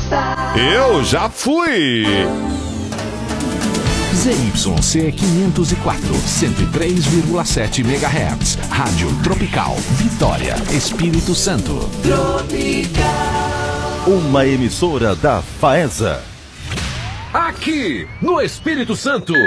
Eu já fui! ZYC 504, 103,7 MHz. Rádio Tropical, Vitória, Espírito Santo. Tropical. Uma emissora da FAESA. Aqui, no Espírito Santo.